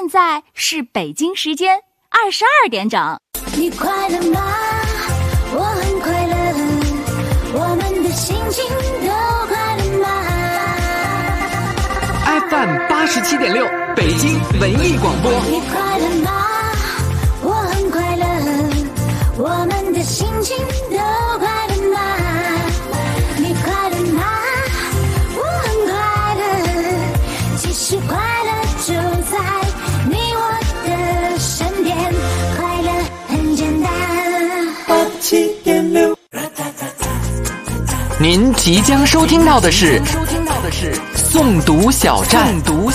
现在是北京时间22点整。 你快乐吗？我很快乐，我们的心情都快乐吗？ FM 87.6北京文艺广播。 你快乐吗？我很快乐，我们的心情都快乐吗？你快乐吗？我很快乐，其实快乐就在你我的身边，快乐很简单。87.6。 您即将收听到的是诵读小站。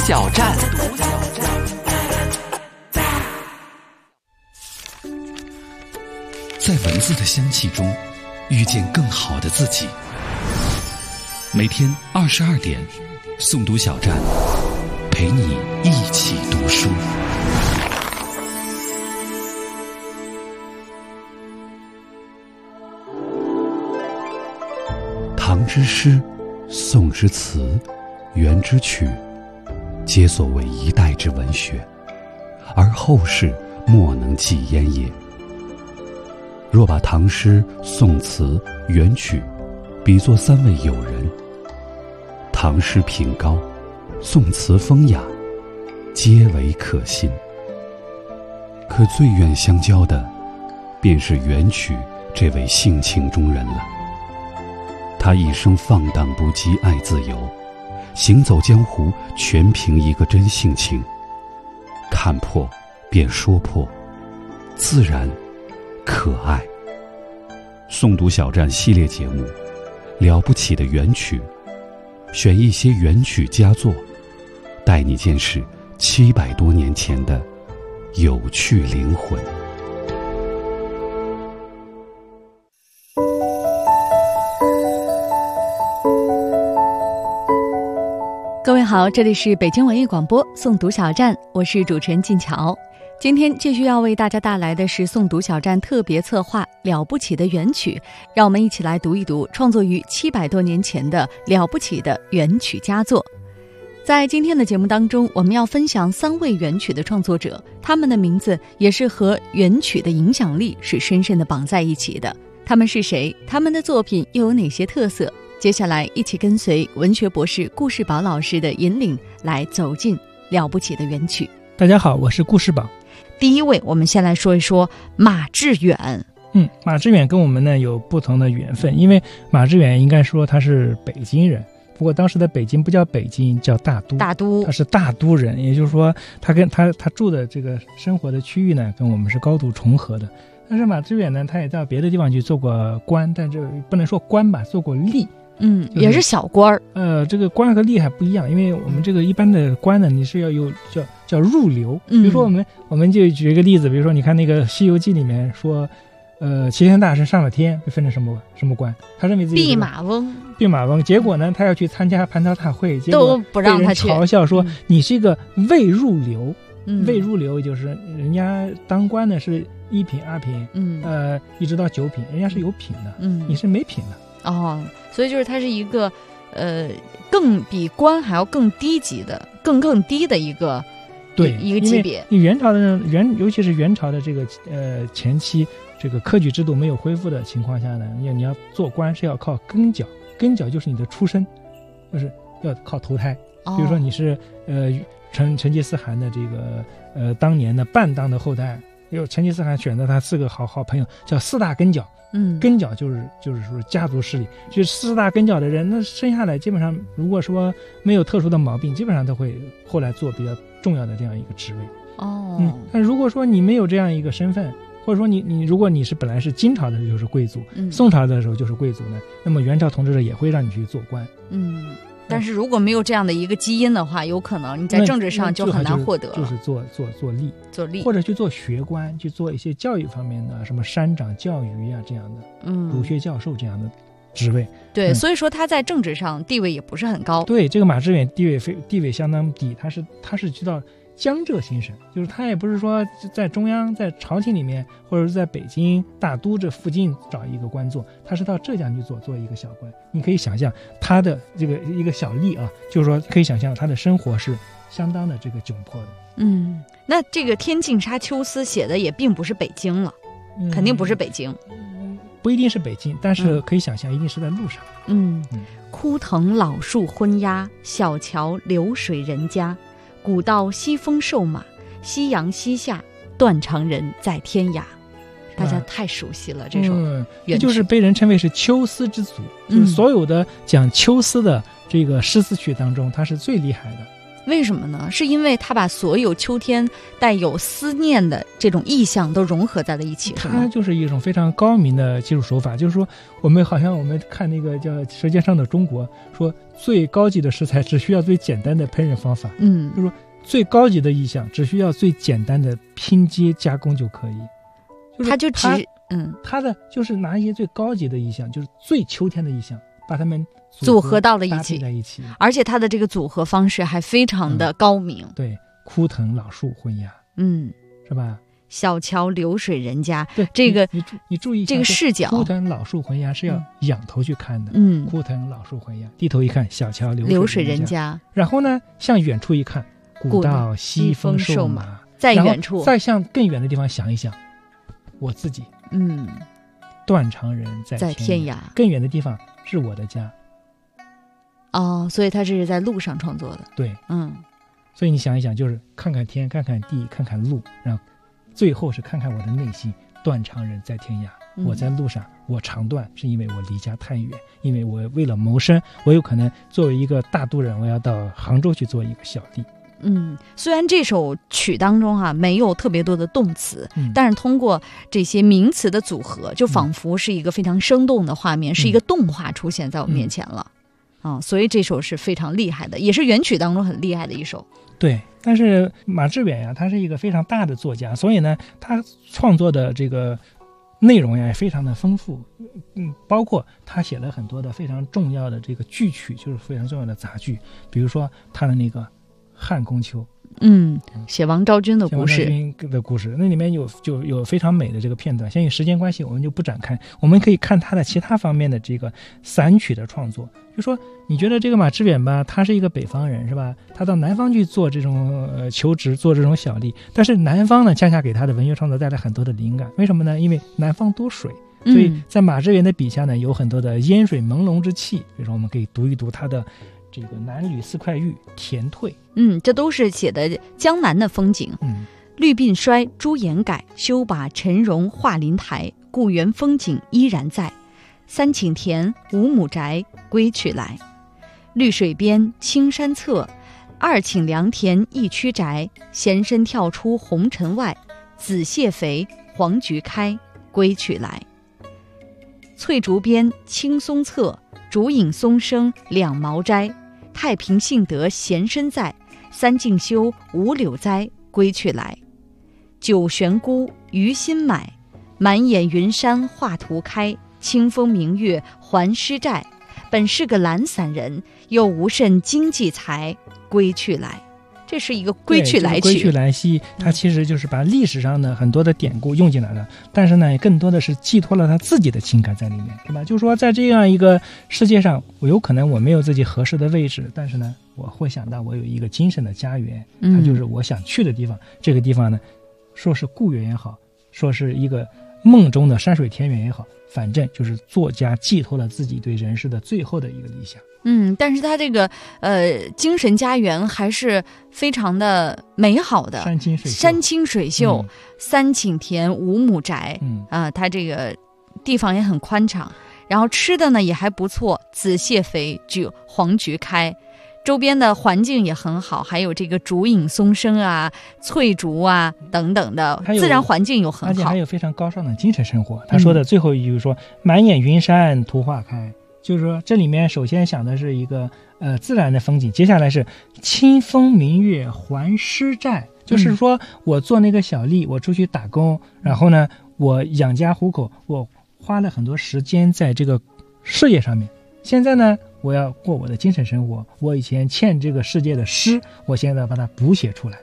在文字的香气中遇见更好的自己。每天22点，诵读小站陪你一起读书。唐之诗，宋之词，元之曲，皆所谓一代之文学，而后世莫能继焉也。若把唐诗、宋词、元曲比作三位友人，唐诗品高，宋词风雅，皆为可信。可最愿相交的，便是元曲这位性情中人了。他一生放荡不羁，爱自由，行走江湖全凭一个真性情，看破便说破，自然可爱。诵读小站系列节目，了不起的元曲，选一些元曲佳作，带你见识700多年前的有趣灵魂。 各位好，这里是北京文艺广播诵读小站，我是主持人静乔。今天继续要为大家带来的是诵读小站特别策划了不起的元曲，让我们一起来读一读创作于700多年前的了不起的元曲佳作。在今天的节目当中，我们要分享3位元曲的创作者，他们的名字也是和元曲的影响力是深深的绑在一起的。他们是谁？他们的作品又有哪些特色？接下来一起跟随文学博士顾世宝老师的引领，来走进了不起的元曲。 大家好，我是顾世宝。 第一位，我们先来说一说马致远。 马致远跟我们呢有不同的缘分，因为马致远应该说他是北京人，不过当时的北京不叫北京，叫大都，他是大都人，也就是说他跟他住的这个生活的区域呢跟我们是高度重合的。但是马致远呢，他也到别的地方去做过官，但这不能说官吧，做过吏。 也是小官儿。 这个官和吏还不一样，因为我们这个一般的官呢，你是要有叫入流。比如说我们就举一个例子，比如说你看那个《西游记》里面说，齐天大圣上了天，被分成什么官？他认为自己弼马翁。结果呢，他要去参加蟠桃大会，结果都不让他去， 嘲笑说你是一个未入流。未入流就是人家当官的是1品、2品，一直到9品，人家是有品的，你是没品的。 所以就是它是一个更比官还要更低级的更低的一个级别。 你元朝的尤其是元朝的这个前期这个科举制度没有恢复的情况下呢，你要做官是要靠根脚就是你的出身，就是要靠投胎。比如说你是成吉思汗的这个当年的半当的后代，成吉思汗选择他4个好朋友叫4大根脚。根脚就是说家族势力，就是4大根脚的人，那生下来基本上如果说没有特殊的毛病，基本上都会后来做比较重要的这样一个职位。但如果说你没有这样一个身份，或者说你如果你是本来是金朝的时候就是贵族，宋朝的时候就是贵族呢，那么元朝统治者也会让你去做官。 但是如果没有这样的一个基因的话，有可能你在政治上就很难获得了。 就是做吏，或者去做学官，去做一些教育方面的，什么山长教育啊这样的，儒学教授这样的职位。 对，所以说他在政治上地位也不是很高。 对，这个马致远地位相当低，他是知道江浙行省，就是他也不是说在中央在朝廷里面，或者是在北京大都这附近找一个官做，他是到浙江去做一个小官。你可以想象他的这个一个小吏啊，就是说可以想象他的生活是相当的这个窘迫的。 那这个天净沙秋思写的也并不是北京了，肯定不是北京， 不一定是北京，但是可以想象一定是在路上。 枯藤老树昏鸦，小桥流水人家，古道西风瘦马，夕阳西下，断肠人在天涯。大家太熟悉了这首这就是被人称为是秋思之祖，就是所有的讲秋思的这个诗词曲当中，它是最厉害的。 为什么呢？是因为他把所有秋天带有思念的这种意象都融合在了一起， 它就是一种非常高明的技术手法。就是说我们看那个叫《舌尖上的中国》，说最高级的食材只需要最简单的烹饪方法，就是说最高级的意象只需要最简单的拼接加工就可以。 他就他的就是拿一些最高级的意象，就是最秋天的意象，把它们组合到了一起，而且它的这个组合方式还非常的高明。 对，枯藤老树昏鸦，是吧？ 小桥流水人家， 对， 这个你注意这个视角， 枯藤老树昏鸦是要仰头去看的，枯藤老树昏鸦，低头一看，小桥流水人家。然后呢，向远处一看，古道西风瘦马， 在远处， 再向更远的地方想一想，我自己，断肠人在天涯，更远的地方是我的家。 所以他这是在路上创作的。 对，所以你想一想，就是看看天，看看地，看看路，然后最后是看看我的内心。断肠人在天涯，我在路上，我肠断是因为我离家太远，因为我为了谋生，我有可能作为一个大都人，我要到杭州去做一个小吏。 虽然这首曲当中没有特别多的动词，但是通过这些名词的组合，就仿佛是一个非常生动的画面，是一个动画出现在我面前了。所以这首是非常厉害的，也是元曲当中很厉害的一首。 对，但是马致远呀，他是一个非常大的作家，所以呢，他创作的这个内容呀也非常的丰富，包括他写了很多的非常重要的这个剧曲，就是非常重要的杂剧，比如说他的那个《汉宫秋》，写王昭君的故事，那里面就有非常美的这个片段。限于时间关系，我们就不展开。我们可以看他的其他方面的这个散曲的创作。就说你觉得这个马致远吧，他是一个北方人，是吧？他到南方去做这种求职，做这种小吏，但是南方呢，恰恰给他的文学创作带来很多的灵感。为什么呢？因为南方多水，所以在马致远的笔下呢，有很多的烟水朦胧之气。比如说，我们可以读一读他的这个南吕四块玉田退， 这都是写的江南的风景。绿鬓衰，朱颜改，休把陈容画林台。故园风景依然在，三顷田，五亩宅，归去来。绿水边，青山侧，二顷良田一区宅。闲身跳出红尘外，紫蟹肥，黄菊开，归去来。翠竹边，青松侧，竹影松生两茅斋。太平幸得闲身在，三径休，五柳栽，归去来。九玄孤，余心买，满眼云山画图开。清风明月还诗债，本是个懒散人，又无甚经济才，归去来。这是一个归去来曲。 归去来兮，它其实就是把历史上的很多的典故用进来了，但是呢，更多的是寄托了他自己的情感在里面，对吧？就是说，在这样一个世界上，我有可能我没有自己合适的位置，但是呢，我会想到我有一个精神的家园，它就是我想去的地方。这个地方呢，说是故园也好，说是一个梦中的山水田园也好，反正就是作家寄托了自己对人世的最后的一个理想。 但是他这个精神家园还是非常的美好的，山清水秀，三顷田五亩宅，他这个地方也很宽敞，然后吃的呢也还不错，紫蟹肥，黄菊开，周边的环境也很好，还有这个竹影松生啊，翠竹啊等等的自然环境又很好， 而且还有非常高尚的精神生活。他说的最后一句说，满眼云山图画开，就是说这里面首先想的是一个自然的风景，接下来是清风明月还诗债，就是说我做那个小吏，我出去打工，然后呢我养家糊口，我花了很多时间在这个事业上面，现在呢我要过我的精神生活，我以前欠这个世界的诗，我现在把它补写出来。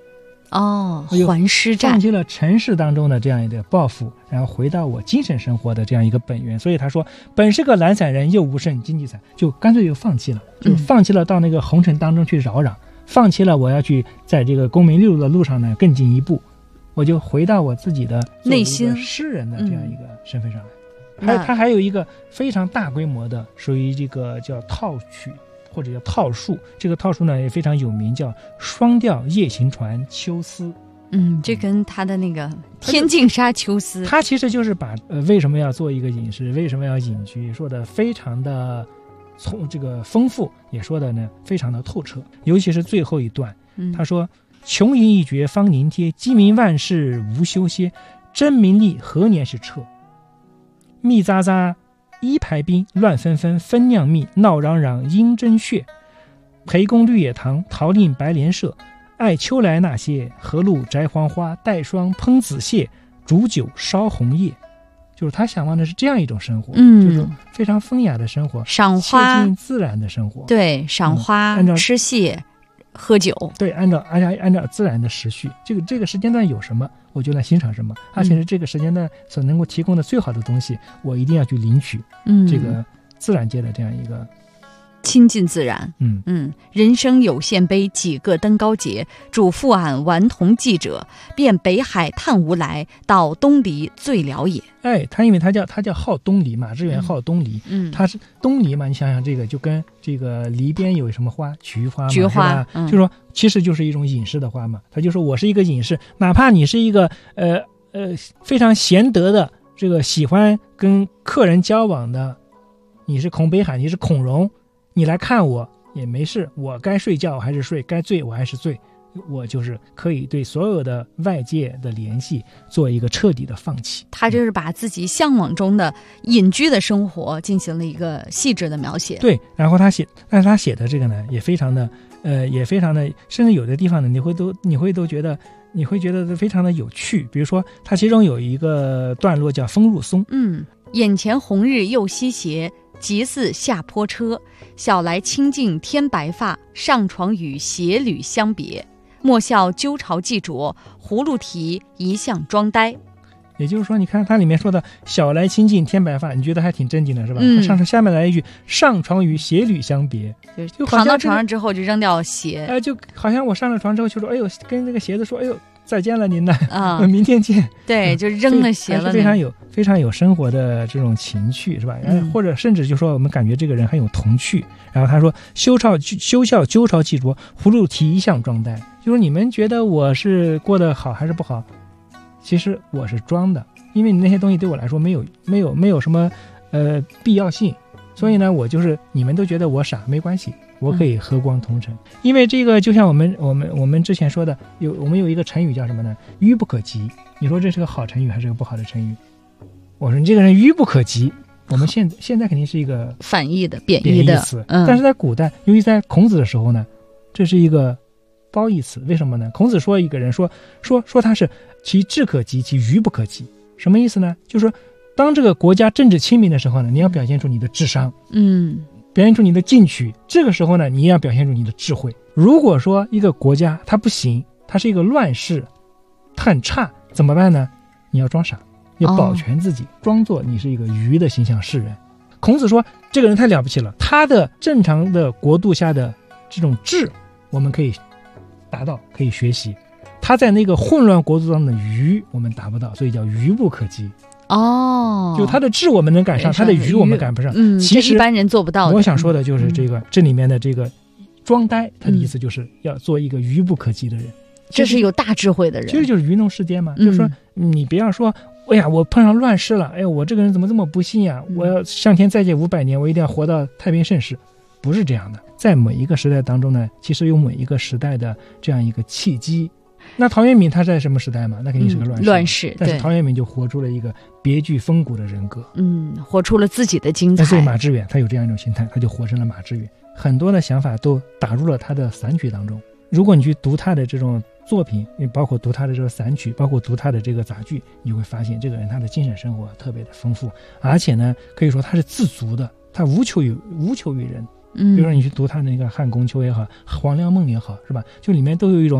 还师战， 放弃了尘世当中的这样一个抱负，然后回到我精神生活的这样一个本源。所以他说本是个懒散人，又无甚经济才，就干脆就放弃了，就放弃了到那个红尘当中去扰攘，放弃了我要去在这个功名利禄的路上呢更进一步，我就回到我自己的内心诗人的这样一个身份上来。他还有一个非常大规模的属于这个叫套曲或者叫套数，这个套数呢也非常有名，叫双调夜行船秋思。 这跟他的那个天净沙秋思， 他其实就是把为什么要做一个隐士，为什么要隐居，说的非常的从这个丰富，也说的呢非常的透彻。尤其是最后一段，他说穷吟一绝方凝贴，鸡鸣万事无休歇，真名利何年是彻？密匝匝一排兵，乱纷纷分酿蜜，闹嚷嚷应争血。裴公绿野堂，陶令白莲社，爱秋来那些，何路摘黄花，带霜烹紫蟹，煮酒烧红叶。就是他想望的是这样一种生活，就是非常风雅的生活， 赏花贴近自然的生活。 对，赏花，吃蟹，喝酒。对， 按照自然的时序，这个时间段有什么，我就来欣赏什么，而且是这个时间段所能够提供的最好的东西，我一定要去领取。这个自然界的这样一个亲近自然。人生有限悲，几个登高节。主父俺顽童记者，遍北海探无来，到东篱最了也。 他因为他叫好东篱，马致远好东篱。他是东篱嘛，你想想这个就跟这个篱边有什么花，菊花嘛， 菊花， 就说其实就是一种隐士的花嘛。他就说我是一个隐士，哪怕你是一个非常贤德的，这个喜欢跟客人交往的，你是孔北海，你是孔融，你来看我也没事，我该睡觉我还是睡，该醉我还是醉，我就是可以对所有的外界的联系做一个彻底的放弃。 他就是把自己向往中的隐居的生活进行了一个细致的描写。 对，然后但是他写的这个呢也非常的甚至有的地方呢你会觉得非常的有趣。比如说他其中有一个段落叫风入松。 眼前红日又西斜，即似下坡车，小来清净天白发，上床与鞋履相别。莫笑鸠巢寄着，葫芦啼一向装呆。 也就是说，你看它里面说的小来清净天白发，你觉得还挺正经的是吧？下面来一句上床与鞋履相别， 就躺到床上之后就扔掉鞋。 就好像我上了床之后就说，哎呦，跟这个鞋子说，哎呦，再见了您呢，明天见。 对，就扔了鞋了。 非常有生活的这种情趣是吧？或者甚至就说我们感觉这个人很有童趣。然后他说休笑鸠巢寄着，葫芦啼一向装呆。就是你们觉得我是过得好还是不好？其实我是装的，因为你那些东西对我来说没有什么必要性，所以呢我就是你们都觉得我傻没关系，我可以和光同尘。因为这个就像我们之前说的，我们有一个成语叫什么呢？愚不可及。你说这是个好成语还是个不好的成语？我说你这个人愚不可及，我们现在肯定是一个反义的贬义的词，但是在古代，尤其在孔子的时候呢，这是一个褒义词。为什么呢？孔子说一个人说他是其智可及，其愚不可及。什么意思呢？就是说当这个国家政治清明的时候呢，你要表现出你的智商，表现出你的进取，这个时候呢你也要表现出你的智慧。如果说一个国家它不行，它是一个乱世，它很差，怎么办呢？你要装傻，要保全自己，装作你是一个愚的形象示人。孔子说这个人太了不起了，他的正常的国度下的这种智我们可以达到，可以学习，他在那个混乱国度当中的愚我们达不到，所以叫愚不可及。就他的智我们能赶上，他的愚我们赶不上。其实一般人做不到的。 我想说的就是这里面的这个装呆，他的意思就是要做一个愚不可及的人， 这是有大智慧的人。 其实就是愚弄世间嘛，就是说你不要说哎呀我碰上乱世了，哎我这个人怎么这么不幸呀，我要向天再借500年，我一定要活到太平盛世。不是这样的，在每一个时代当中呢，其实有每一个时代的这样一个契机。那陶渊明他在什么时代嘛？那肯定是个乱世。但是陶渊明就活出了一个别具风骨的人格， 活出了自己的精彩。 所以马致远他有这样一种心态，他就活成了马致远，很多的想法都打入了他的散曲当中。如果你去读他的这种作品，你包括读他的这个散曲，包括读他的这个杂剧，你会发现这个人他的精神生活特别的丰富，而且呢可以说他是自足的，他无求于人。比如说你去读他那个汉宫秋也好，黄粱梦也好，是吧？就里面都有一种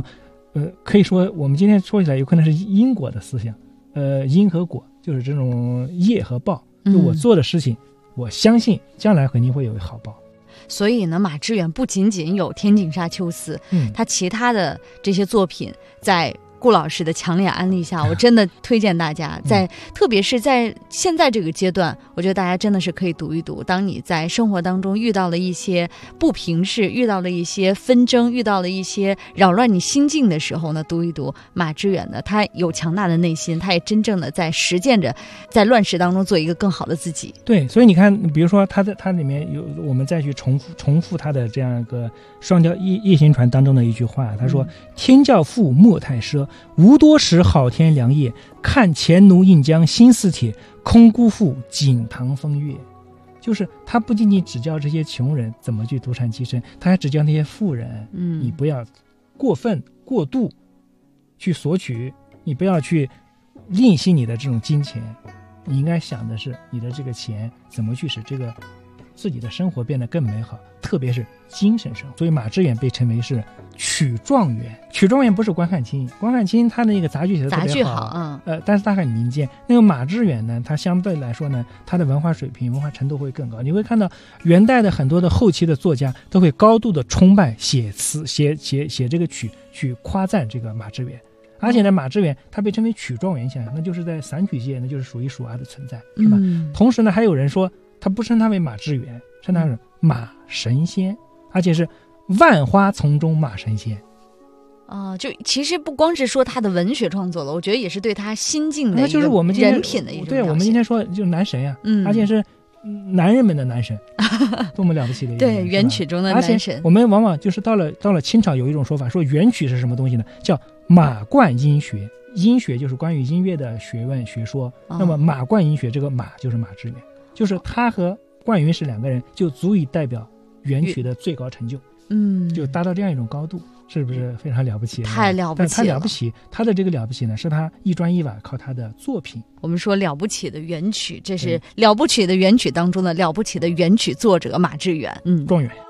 可以说我们今天说起来有可能是因果的思想，因和果就是这种业和报，就我做的事情，我相信将来肯定会有好报。 所以呢，马致远不仅仅有《天净沙·秋思》，他其他的这些作品在顾老师的强烈安利下，我真的推荐大家特别是在现在这个阶段，我觉得大家真的是可以读一读。当你在生活当中遇到了一些不平事，遇到了一些纷争，遇到了一些扰乱你心境的时候呢，读一读马致远的，他有强大的内心，他也真正的在实践着在乱世当中做一个更好的自己。 对，所以你看，比如说他里面有，我们再去重复他的这样一个双雕夜行船当中的一句话，他说：天教父莫太奢，无多时好天良夜，看前奴应将心似铁，空辜负锦堂风月。就是他不仅仅只教这些穷人怎么去独善其身，他还只教那些富人，你不要过分过度去索取，你不要去吝惜你的这种金钱，你应该想的是你的这个钱怎么去使这个自己的生活变得更美好，特别是精神生活。所以马致远被称为是曲状元。曲状元不是关汉卿，关汉卿他那个杂剧写的特别好，但是他很民间。那个马致远呢，他相对来说呢，他的文化水平、文化程度会更高。你会看到元代的很多的后期的作家都会高度的崇拜、写词、写这个曲，去夸赞这个马致远。而且呢，马致远他被称为曲状元，想想那就是在散曲界那就是数一数二的存在，是吧？同时呢，还有人说他不称他为马致远，称他是马神仙，而且是万花丛中马神仙。 就其实不光是说他的文学创作了，我觉得也是对他心境的一个就是我们人品的一种表现。 对，我们今天说就是男神呀，而且是男人们的男神，多么了不起的一个人。 对，元曲中的男神。 而且我们往往就是到了清朝有一种说法，说元曲是什么东西呢？叫马贯音学。音学就是关于音乐的学问学说，那么马贯音学，这个马就是马致远，就是他和贯云是两个人就足以代表元曲的最高成就，就达到这样一种高度，是不是非常了不起？ 太了不起了！ 他了不起，他的这个了不起呢，是他一砖一瓦靠他的作品。 我们说了不起的元曲，这是了不起的元曲当中的了不起的元曲作者马致远， 状元。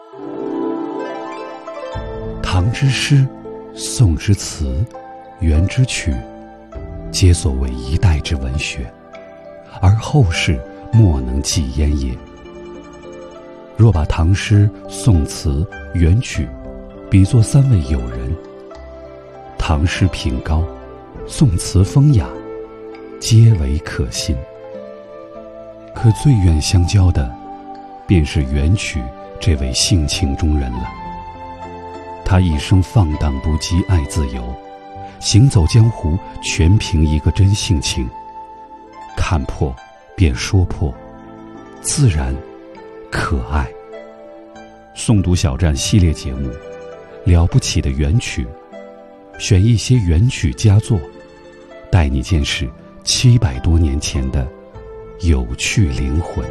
唐之诗，宋之词，元之曲，皆所谓一代之文学，而后世莫能继焉也。若把唐诗、宋词、元曲比作三位友人，唐诗品高，宋词风雅，皆为可信。可最愿相交的，便是元曲这位性情中人了。他一生放荡不羁，爱自由，行走江湖全凭一个真性情，看破便说破，自然可爱。诵读小站系列节目，了不起的元曲，选一些元曲佳作，带你见识700多年前的有趣灵魂。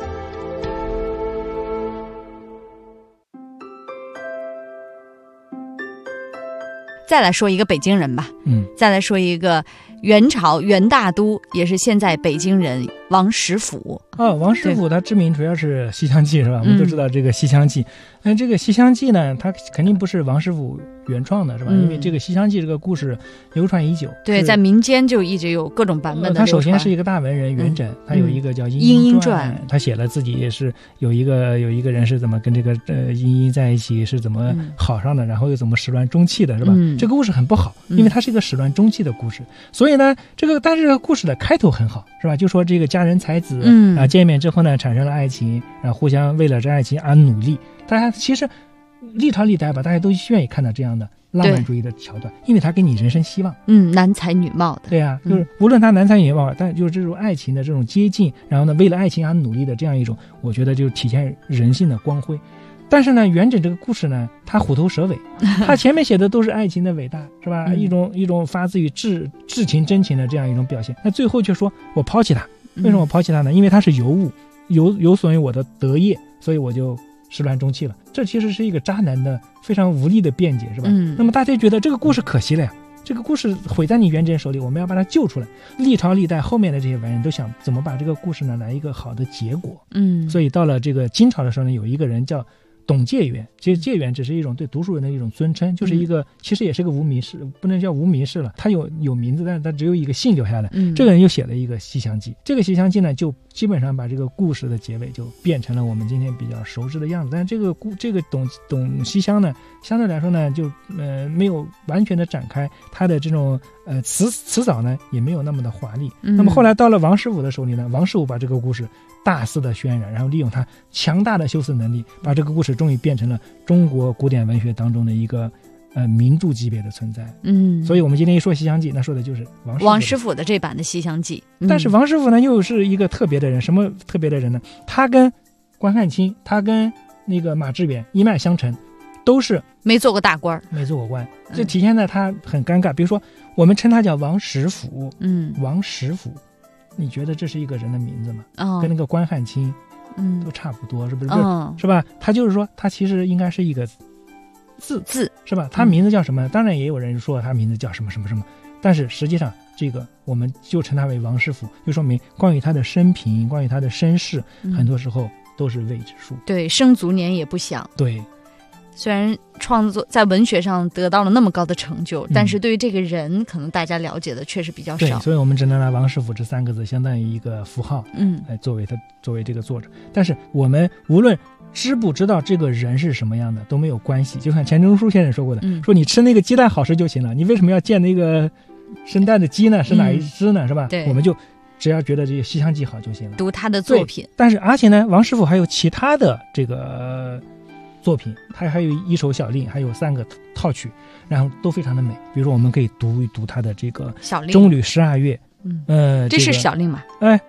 再来说一个北京人吧，再来说一个元朝元大都，也是现在北京人王实甫。 王实甫他知名主要是《西厢记》，是吧？我们都知道这个《西厢记》，那这个《西厢记》呢，它肯定不是王实甫原创的，是吧？因为这个《西厢记》这个故事流传已久， 对，在民间就一直有各种版本的流传。 他首先是一个大文人元稹，他有一个叫《莺莺传》，他写了自己也是有一个人是怎么跟这个莺莺在一起，是怎么好上的，然后又怎么始乱终弃的，是吧？这个故事很不好，因为它是一个始乱终弃的故事，所以呢，但是这个故事的开头很好，是吧？就说这个佳人才子，见面之后呢，产生了爱情，然后互相为了这爱情而努力。大家其实历朝历代吧，大家都愿意看到这样的浪漫主义的桥段，因为它给你人生希望。 男才女貌的。 对啊，就是无论他男才女貌，但就是这种爱情的这种接近，然后呢，为了爱情而努力的这样一种，我觉得就体现人性的光辉。但是呢，元稹这个故事呢，他虎头蛇尾，他前面写的都是爱情的伟大，是吧？一种发自于至情真情的这样一种表现。那最后却说我抛弃他，为什么我抛弃他呢？因为他是尤物，有损于我的德业，所以我就始乱终弃了。这其实是一个渣男的非常无力的辩解，是吧？那么大家觉得这个故事可惜了呀，这个故事毁在你元稹手里，我们要把它救出来。历朝历代后面的这些文人都想怎么把这个故事呢来一个好的结果。所以到了这个金朝的时候呢，有一个人叫董介元，其实介元只是一种对读书人的一种尊称，就是一个其实也是个无名氏，不能叫无名氏了，他有名字，但是他只有一个姓留下来。这个人又写了一个《西厢记》，这个《西厢记》呢，就基本上把这个故事的结尾就变成了我们今天比较熟知的样子。但是这个董西厢呢，相对来说呢，就没有完全的展开，他的这种词藻呢也没有那么的华丽。那么后来到了王师傅的手里呢，王师傅把这个故事大肆的渲染，然后利用他强大的修辞能力，把这个故事终于变成了中国古典文学当中的一个名著级别的存在。所以我们今天一说《西厢记》，那说的就是王师傅的这版的《西厢记》。 但是王师傅呢，又是一个特别的人。什么特别的人呢？他跟关汉卿，他跟那个马致远一脉相承，都是没做过大官， 这体现在他很尴尬。比如说，我们称他叫王实甫，王实甫。你觉得这是一个人的名字吗？跟那个关汉卿都差不多，是不是？是吧？他就是说，他其实应该是一个字，是吧？他名字叫什么？当然也有人说他名字叫什么什么什么，但是实际上这个我们就称他为王师傅，就说明关于他的生平，关于他的身世，很多时候都是未知数。 对，生卒年也不详。 对。 虽然创作在文学上得到了那么高的成就，但是对于这个人，可能大家了解的确实比较少。 对，所以我们只能拿王师傅这3个字相当于一个符号，来作为这个作者。但是我们无论知不知道这个人是什么样的都没有关系。就像钱钟书先生说过的，说你吃那个鸡蛋好吃就行了，你为什么要见那个生蛋的鸡呢？是哪一只呢？是吧？ 对， 我们就只要觉得这个《西厢记》好就行了， 读他的作品。 但是而且呢，王师傅还有其他的这个作品，他还有一首小令，还有3个套曲，然后都非常的美。比如说我们可以读一读他的这个小令中吕12月， 这是小令嘛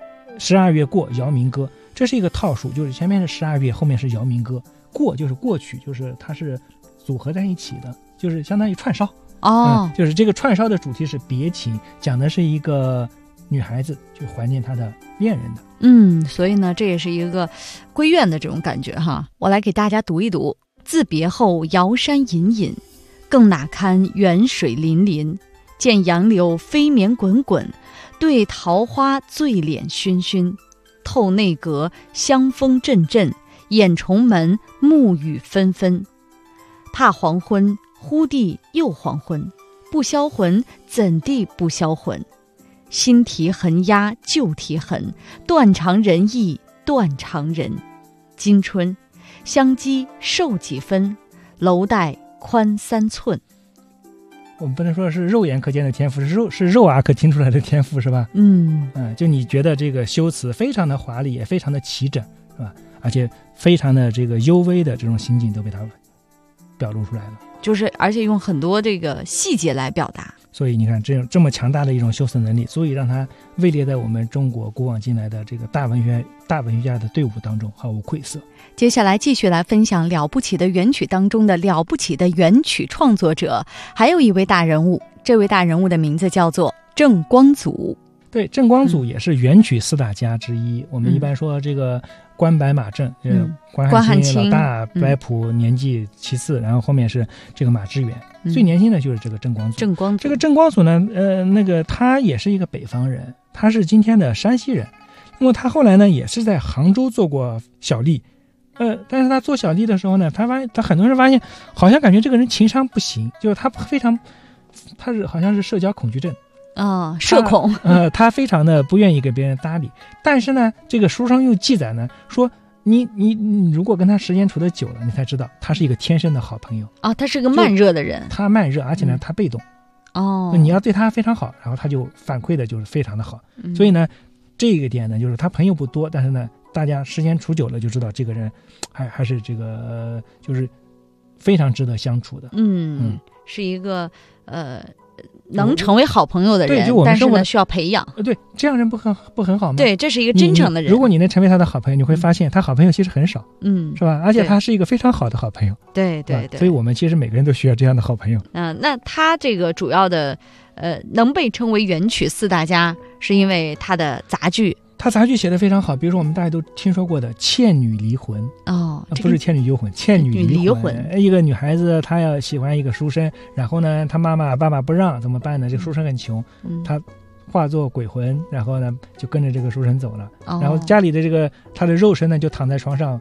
？12月过姚明歌，这是一个套数，就是前面是12月，后面是姚明歌，过就是过曲，就是它是组合在一起的，就是相当于串烧。就是这个串烧的主题是别情，讲的是一个女孩子去怀念她的恋人的。 所以呢，这也是一个闺怨的这种感觉哈。我来给大家读一读：自别后瑶山隐隐，更哪堪远水粼粼。见杨柳飞绵滚滚，对桃花醉脸醺醺。透内阁香风阵阵，掩重门暮雨纷纷。怕黄昏，忽地又黄昏，不销魂怎地不销魂？新题横压旧题横，断肠人意断肠人。今春香积瘦几分，楼带宽3寸。 我们不能说是肉眼可见的天赋，是肉啊可听出来的天赋，是吧？就你觉得这个修辞非常的华丽，也非常的齐整，是吧？而且非常的这个幽微的这种心境都被他表露出来了， 就是而且用很多这个细节来表达。 所以你看，这么强大的一种修辞能力，足以让他位列在我们中国古往今来的这个大文学家的队伍当中，毫无愧色。 接下来继续来分享了不起的元曲当中的了不起的元曲创作者，还有一位大人物，这位大人物的名字叫做郑光祖。 对，郑光祖也是元曲4大家之一。我们一般说这个关白马郑，关汉卿老大，白朴年纪其次，然后后面是这个马致远，最年轻的就是这个郑光祖。这个郑光祖呢，他也是一个北方人，他是今天的山西人。那么他后来呢，也是在杭州做过小吏，但是他做小吏的时候呢，他很多人发现，好像感觉这个人情商不行，就是他是好像是社交恐惧症。 社恐， 他非常的不愿意给别人搭理，但是呢，这个书上又记载呢，说你如果跟他时间处得久了，你才知道他是一个天生的好朋友他是个慢热的人， 他慢热，而且呢，他被动你要对他非常好，然后他就反馈的就是非常的好，所以呢，这个点呢，就是他朋友不多，但是呢，大家时间处久了就知道这个人还是这个就是非常值得相处的， 是一个能成为好朋友的人，但是呢需要培养。 对，这样人不很好吗？ 对，这是一个真诚的人。 如果你能成为他的好朋友，你会发现他好朋友其实很少，是吧？而且他是一个非常好的好朋友。 对， 所以我们其实每个人都需要这样的好朋友。 那他这个主要的能被称为元曲4大家，是因为他的杂剧。 他杂剧写得非常好，比如说我们大家都听说过的《倩女离魂》不是《倩女幽魂》，《倩女离魂》。一个女孩子她要喜欢一个书生，然后呢，她爸爸不让，怎么办呢？这个书生很穷，她化作鬼魂，然后呢就跟着这个书生走了。然后家里的这个她的肉身呢就躺在床上，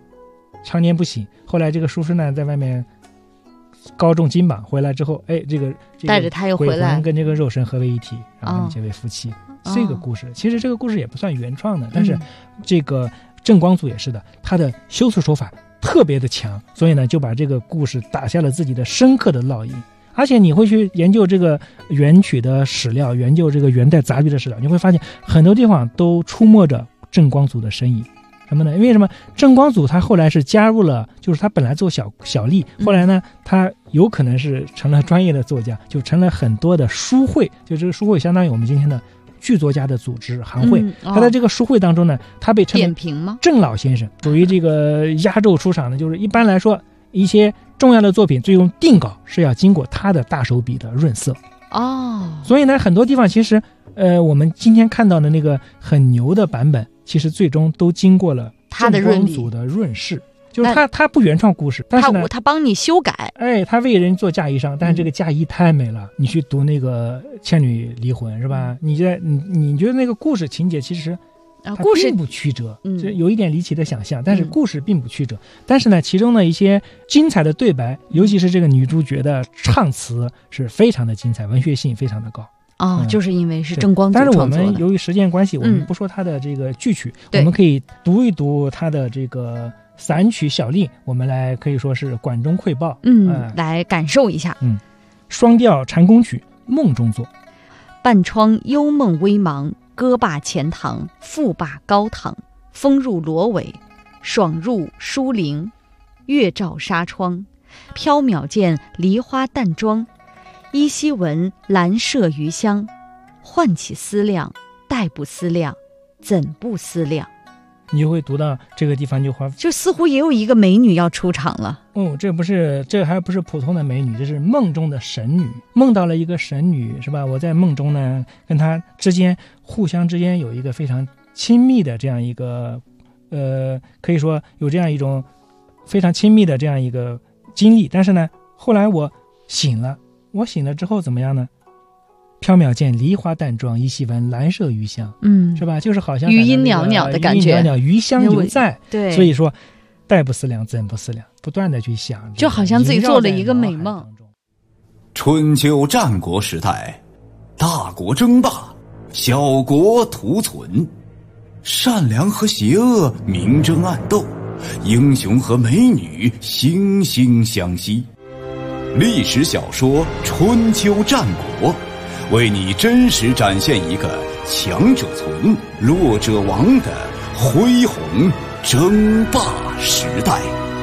常年不醒。后来这个术士呢在外面高中金榜回来之后，这个带着他又回来， 鬼魂跟这个肉身合为一体，然后结为夫妻。这个故事其实这个故事也不算原创的，但是这个郑光祖也是的，他的修辞手法特别的强，所以呢就把这个故事打下了自己的深刻的烙印。而且你会去研究这个元曲的史料，研究这个元代杂剧的史料，你会发现很多地方都出没着郑光祖的身影。什么呢？因为什么？郑光祖他后来是加入了，就是他本来做小吏，后来呢，他有可能是成了专业的作家，就成了很多的书会，就这个书会相当于我们今天的剧作家的组织行会。他在这个书会当中呢，他被称为郑老先生，属于这个压轴出场的，就是一般来说一些重要的作品最终定稿是要经过他的大手笔的润色。所以呢，很多地方其实我们今天看到的那个很牛的版本，其实最终都经过了郑光祖的润饰，就是他不原创故事，但是呢他帮你修改， 他为人做嫁衣裳，但是这个嫁衣太美了。你去读那个《倩女离魂》是吧？你觉得那个故事情节其实故事并不曲折，就有一点离奇的想象，但是故事并不曲折。但是呢，其中的一些精彩的对白，尤其是这个女主角的唱词是非常的精彩，文学性非常的高。 就是因为是郑光祖创作的。 但是我们由于时间关系，我们不说他的这个剧曲，我们可以读一读他的这个散曲小令，我们来可以说是管中窥豹， 来感受一下。 双调禅宫曲，梦中作。 半窗幽梦微茫，歌罢钱塘，赋罢高堂。风入罗帷，爽入疏林，月照纱窗。缥缈见梨花淡妆，依稀闻兰麝余香。唤起思量，待不思量，怎不思量？ 你就会读到这个地方， 就似乎也有一个美女要出场了。 这还不是普通的美女，这是梦中的神女，梦到了一个神女，是吧？我在梦中呢，跟她互相之间有一个非常亲密的这样一个，可以说有这样一种非常亲密的这样一个经历。但是呢，后来我醒了之后怎么样呢？缥缈见梨花淡妆，依稀闻兰麝余香，是吧？就是好像余音袅袅的感觉， 余音袅袅，余香犹在。 对， 所以说，待不思量，怎不思量，不断的去想， 就好像自己做了一个美梦。 春秋战国时代，大国争霸，小国图存，善良和邪恶明争暗斗，英雄和美女惺惺相惜。历史小说《春秋战国》为你真实展现一个强者存，弱者亡的恢宏争霸时代。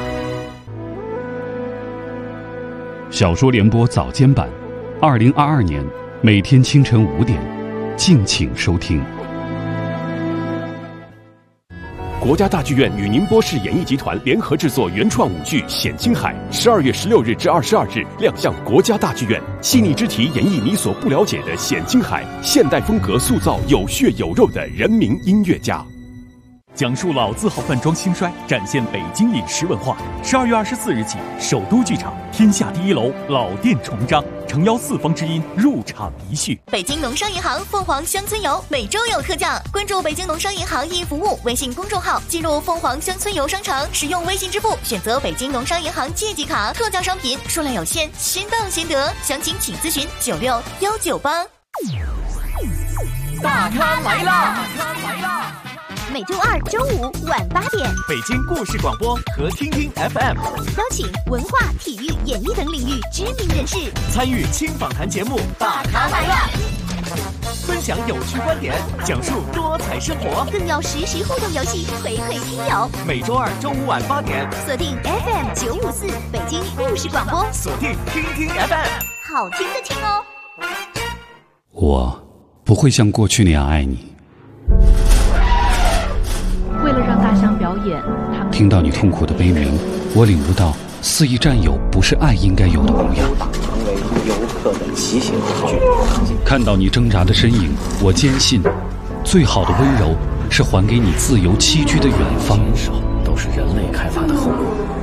小说联播早间版，2022年每天清晨5点，敬请收听。 国家大剧院与宁波市演艺集团联合制作原创舞剧《显青海》，12月16日至22日亮相国家大剧院。细腻之题演绎你所不了解的显青海，现代风格塑造有血有肉的人民音乐家。 讲述老字号饭庄兴衰，展现北京饮食文化。12月24日起，首都剧场天下第一楼老店重张，诚邀四方之音入场一叙。 北京农商银行凤凰乡村游每周有特价，关注北京农商银行易服务微信公众号，进入凤凰乡村游商城，使用微信支付，选择北京农商银行借记卡，特价商品数量有限，先到先得，详情请咨询961988。 大咖来啦！ 每周二、周五晚8点， 北京故事广播和听听 FM 邀请文化、体育、演艺等领域知名人士参与轻访谈节目《大咖来啦》，分享有趣观点，讲述多彩生活， 更有实时互动游戏回馈听友。 每周二、周五晚8点， 锁定 FM 954北京故事广播， 锁定听听 FM， 好听的听哦。 我不会像过去那样爱你。 为了让大象表演，他们听到你痛苦的悲鸣，我领悟到肆意占有不是爱应该有的模样。 成为游客的骑行工具。 看到你挣扎的身影，我坚信，最好的温柔是还给你自由栖居的远方。 都是人类开发的后果。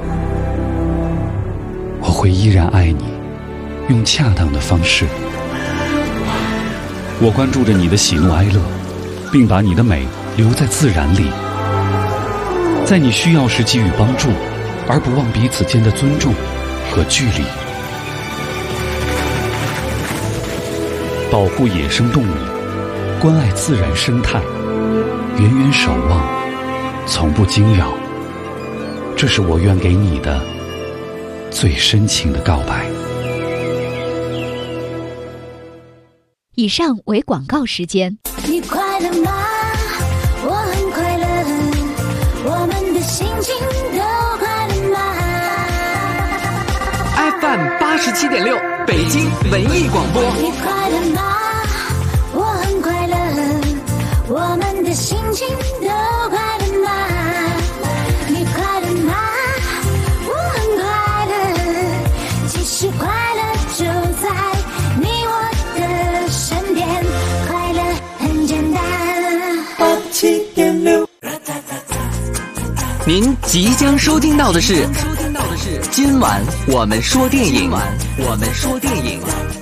我会依然爱你，用恰当的方式。我关注着你的喜怒哀乐，并把你的美留在自然里。在你需要时给予帮助， 而不忘彼此间的尊重和距离。保护野生动物，关爱自然生态，远远守望，从不惊扰。这是我愿给你的最深情的告白。 以上为广告时间。 你快乐吗？我很快乐，我们的心情都快乐吗 FM 87.6北京文艺广播。 你快乐吗？我很快乐，我们的心情都快乐吗？你快乐吗？我很快乐，其实快乐就在你我的身边，快乐很简单。87.6。 您即将收听到的是今晚我们说电影。